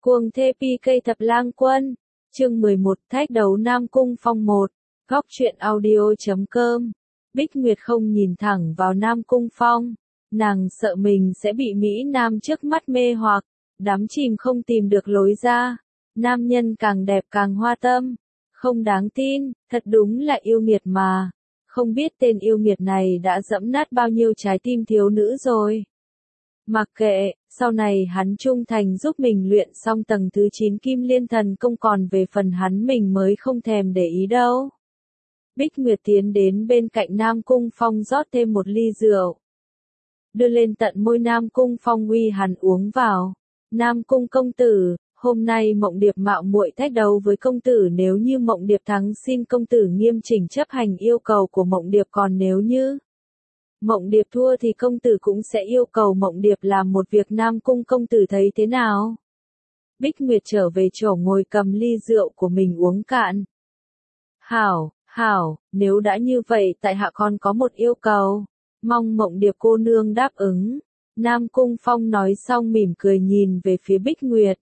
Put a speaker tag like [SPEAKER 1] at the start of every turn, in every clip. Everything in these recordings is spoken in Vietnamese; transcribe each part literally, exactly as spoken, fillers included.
[SPEAKER 1] Cuồng thê pi cây thập lang quân, chương mười một thách đấu Nam Cung Phong một, góc truyện audio.com. Bích Nguyệt không nhìn thẳng vào Nam Cung Phong, nàng sợ mình sẽ bị Mỹ Nam trước mắt mê hoặc, đắm chìm không tìm được lối ra. Nam nhân càng đẹp càng hoa tâm, không đáng tin, thật đúng là yêu nghiệt mà. Không biết tên yêu nghiệt này đã dẫm nát bao nhiêu trái tim thiếu nữ rồi. Mặc kệ, sau này hắn trung thành giúp mình luyện xong tầng thứ chín Kim Liên Thần Công, còn về phần hắn mình mới không thèm để ý đâu. Bích Nguyệt tiến đến bên cạnh Nam Cung Phong rót thêm một ly rượu, đưa lên tận môi Nam Cung Phong uy hắn uống vào. Nam Cung công tử, hôm nay Mộng Điệp mạo muội thách đấu với công tử, nếu như Mộng Điệp thắng xin công tử nghiêm chỉnh chấp hành yêu cầu của Mộng Điệp, còn nếu như Mộng Điệp thua thì công tử cũng sẽ yêu cầu Mộng Điệp làm một việc. Nam Cung công tử thấy thế nào? Bích Nguyệt trở về chỗ ngồi cầm ly rượu của mình uống cạn. Hảo, hảo, nếu đã như vậy tại hạ còn có một yêu cầu, mong Mộng Điệp cô nương đáp ứng. Nam Cung Phong nói xong mỉm cười nhìn về phía Bích Nguyệt.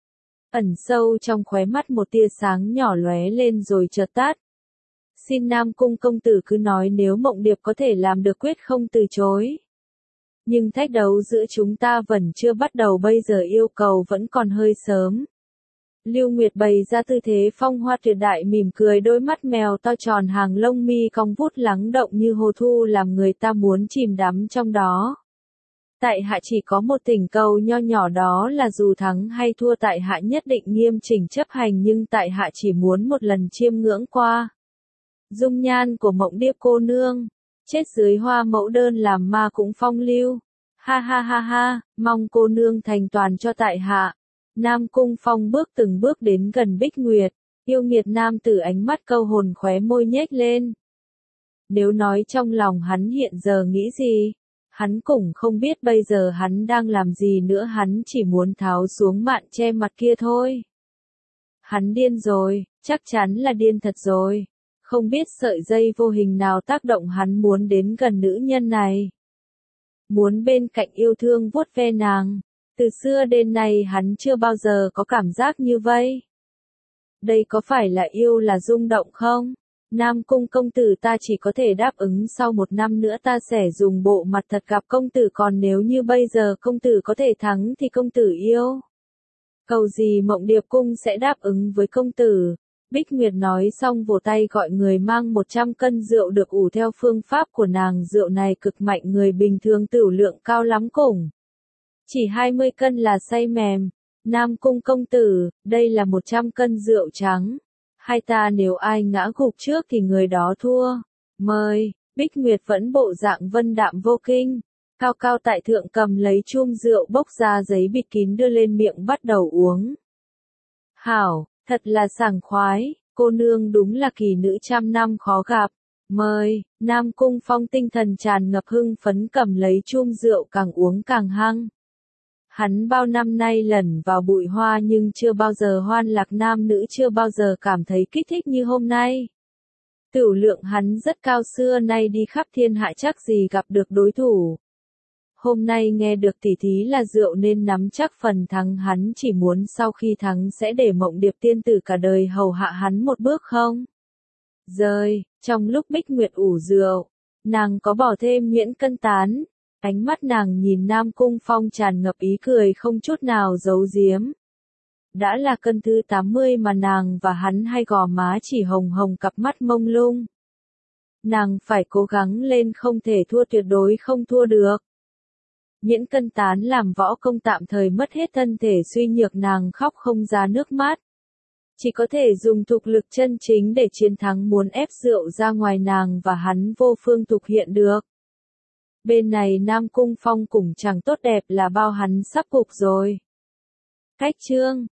[SPEAKER 1] Ẩn sâu trong khóe mắt một tia sáng nhỏ lóe lên rồi chợt tắt. Xin Nam Cung công tử cứ nói, nếu Mộng Điệp có thể làm được quyết không từ chối. Nhưng thách đấu giữa chúng ta vẫn chưa bắt đầu, bây giờ yêu cầu vẫn còn hơi sớm. Lưu Nguyệt bày ra tư thế phong hoa tuyệt đại, mỉm cười, đôi mắt mèo to tròn, hàng lông mi cong vút lắng động như hồ thu, làm người ta muốn chìm đắm trong đó. Tại hạ chỉ có một thỉnh cầu nho nhỏ, đó là dù thắng hay thua tại hạ nhất định nghiêm chỉnh chấp hành, nhưng tại hạ chỉ muốn một lần chiêm ngưỡng qua dung nhan của Mộng Điệp cô nương, chết dưới hoa mẫu đơn làm ma cũng phong lưu. Ha ha ha ha, mong cô nương thành toàn cho tại hạ. Nam Cung Phong bước từng bước đến gần Bích Nguyệt, yêu nghiệt nam tử ánh mắt câu hồn, khóe môi nhếch lên. Nếu nói trong lòng hắn hiện giờ nghĩ gì, hắn cũng không biết bây giờ hắn đang làm gì nữa, hắn chỉ muốn tháo xuống mạn che mặt kia thôi. Hắn điên rồi, chắc chắn là điên thật rồi. Không biết sợi dây vô hình nào tác động hắn muốn đến gần nữ nhân này. Muốn bên cạnh yêu thương vuốt ve nàng. Từ xưa đến nay hắn chưa bao giờ có cảm giác như vậy. Đây có phải là yêu, là rung động không? Nam Cung công tử, ta chỉ có thể đáp ứng sau một năm nữa ta sẽ dùng bộ mặt thật gặp công tử, còn nếu như bây giờ công tử có thể thắng thì công tử yêu cầu gì Mộng Điệp cung sẽ đáp ứng với công tử. Bích Nguyệt nói xong vỗ tay gọi người mang một trăm cân rượu được ủ theo phương pháp của nàng. Rượu này cực mạnh, người bình thường tửu lượng cao lắm cũng chỉ hai mươi cân là say mềm. Nam Cung công tử, đây là một trăm cân rượu trắng. Hai ta nếu ai ngã gục trước thì người đó thua. Mời. Bích Nguyệt vẫn bộ dạng vân đạm vô kinh, cao cao tại thượng cầm lấy chum rượu bốc ra giấy bịt kín đưa lên miệng bắt đầu uống. Hảo, thật là sảng khoái, cô nương đúng là kỳ nữ trăm năm khó gặp. Mời. Nam Cung Phong tinh thần tràn ngập hưng phấn cầm lấy chum rượu càng uống càng hăng. Hắn bao năm nay lẩn vào bụi hoa nhưng chưa bao giờ hoan lạc nam nữ, chưa bao giờ cảm thấy kích thích như hôm nay. Tửu lượng hắn rất cao, xưa nay đi khắp thiên hạ chắc gì gặp được đối thủ. Hôm nay nghe được tỉ thí là rượu nên nắm chắc phần thắng, hắn chỉ muốn sau khi thắng sẽ để Mộng Điệp tiên tử cả đời hầu hạ hắn một bước không rời. Trong lúc Bích Nguyệt ủ rượu, nàng có bỏ thêm nhuyễn cân tán. Ánh mắt nàng nhìn Nam Cung Phong tràn ngập ý cười không chút nào giấu giếm. Đã là cân thứ tám mươi mà nàng và hắn hay gò má chỉ hồng hồng, cặp mắt mông lung. Nàng phải cố gắng lên, không thể thua, tuyệt đối không thua được. Nhuyễn cân tán làm võ công tạm thời mất hết, thân thể suy nhược, nàng khóc không ra nước mắt. Chỉ có thể dùng thực lực chân chính để chiến thắng, muốn ép rượu ra ngoài nàng và hắn vô phương thực hiện được. Bên này Nam Cung Phong cũng chẳng tốt đẹp là bao, hắn sắp gục rồi. Cách chương